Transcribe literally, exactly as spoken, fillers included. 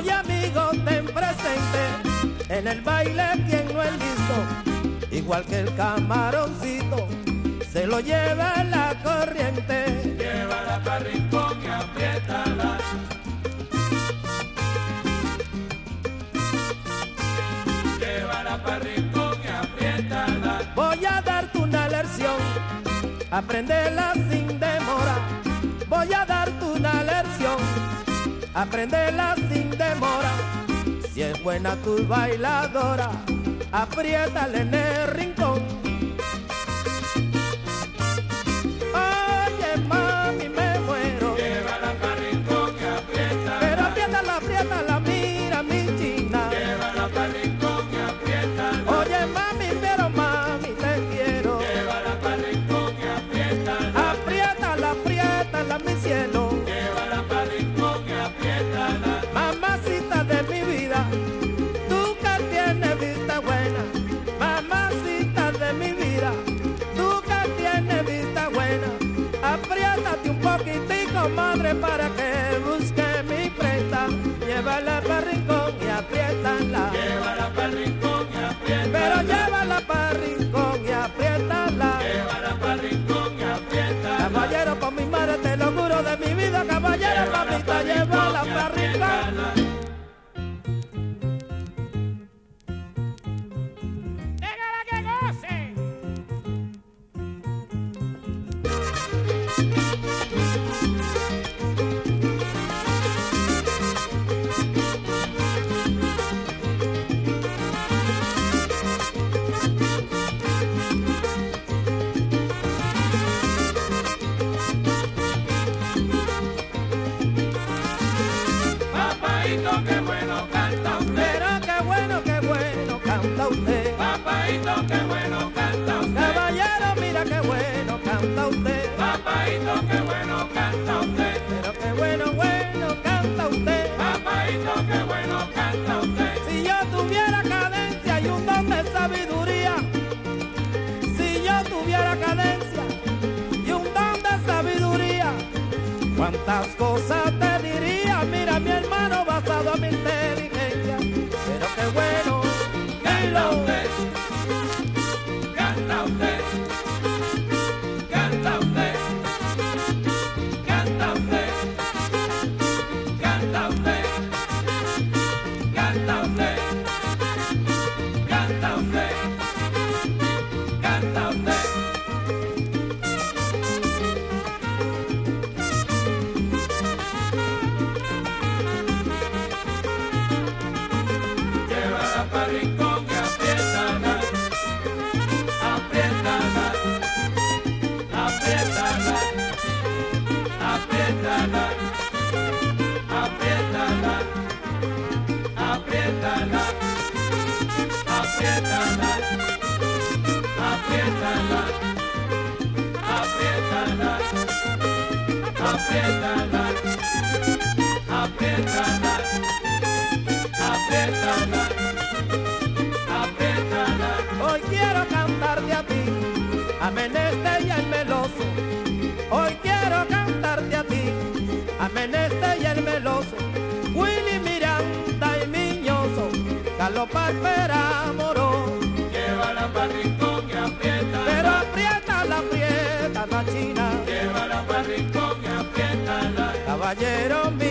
Oye amigo, ten presente, en el baile quien no es listo, igual que el camaroncito, se lo lleva la corriente. Llévala pa' rincón y apriétala. Llévala pa' rincón y apriétala. Voy a darte una lección, aprenderla sin demora. Voy a darte una lección, aprenderla sin demora. Si es buena tu bailadora, apriétale en el rincón. Oye mami, me muero. Llévala pa' rincón y apriétala. Pero apriétala, apriétala, mira mi china. Llévala pa' rincón y apriétala. Oye mami, pero mami te quiero. Llévala pa' rincón y apriétala. Apriétala, apriétala mi cielo. Llévala pa' rincón y apriétala. Mamacita de mi vida, tú que tienes vista buena. Mamacita de mi vida, tú que tienes vista buena. Apriétate un poquitico, madre, para que busque mi prenda. Llévala para rincón y apriétala. Llévala pa' rincón y apriétala. Pero llévala para rincón y apriétala. Llévala pa' rincón y apriétala. Caballero, por mi madre, te lo juro de mi vida. Caballero, mamita, llévala para rincón. ¡Déjala que goce! Papaíto, qué bueno canta usted. Pero qué bueno, qué bueno canta usted. Papaíto, qué bueno canta usted. Caballero, mira qué bueno canta usted. Papaíto, qué bueno canta usted. Pero qué bueno, bueno canta usted. Papaíto, qué bueno canta usted. Si yo tuviera cadencia y un don de sabiduría, si yo tuviera cadencia y un don de sabiduría, cuántas cosas te diría, mira mi hermano, basado a mi inteligencia. Pero qué bueno, Canta dilo. usted. Canta usted. Canta usted. Canta usted. Canta usted. Canta usted. Canta usted. Canta usted. Llévala pa' rincón y apriétala. Apriétala. Apriétala. Apriétala. Apriétala. Apriétala. Apriétala. Apriétala. Apriétala. Apriétala. Apriétala. Apriétala. Apriétala. Hoy quiero cantarte a ti, a Meneste y el Meloso. Hoy quiero cantarte a ti, a Meneste y el Meloso. Willy Miranda y Miñoso, Carlos Palpera Moró. Llévala pa' rincón y apriétala. Pero apriétala, apriétala, china. Llévala pa' rincón y apriétala. Caballero,